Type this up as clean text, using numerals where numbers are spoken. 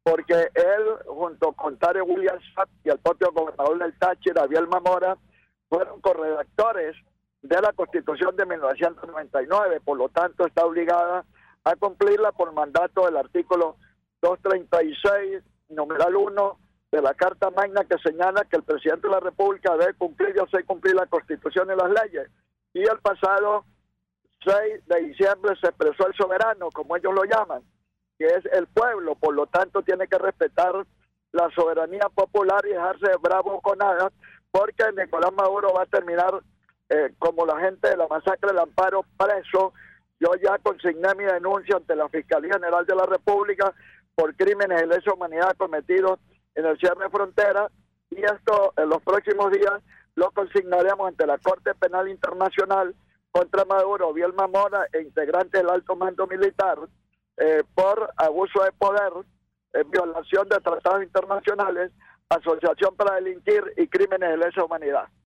porque él, junto con Tarek William Saab y el propio gobernador del Táchira, Abiel Mora, fueron corredactores de la Constitución de 1999, por lo tanto está obligada a cumplirla por mandato del artículo 236, numeral 1 de la Carta Magna, que señala que el presidente de la República debe cumplir y hacer cumplir la Constitución y las leyes. Y el pasado 6 de diciembre se expresó el soberano, como ellos lo llaman, que es el pueblo, por lo tanto tiene que respetar la soberanía popular y dejarse de bravo con nada, porque Nicolás Maduro va a terminar como la gente de la masacre del Amparo, preso. Yo ya consigné mi denuncia ante la Fiscalía General de la República por crímenes de lesa humanidad cometidos en el cierre de frontera, y esto en los próximos días lo consignaremos ante la Corte Penal Internacional contra Maduro, Abiel Mora e integrantes del alto mando militar por abuso de poder, violación de tratados internacionales, asociación para delinquir y crímenes de lesa humanidad.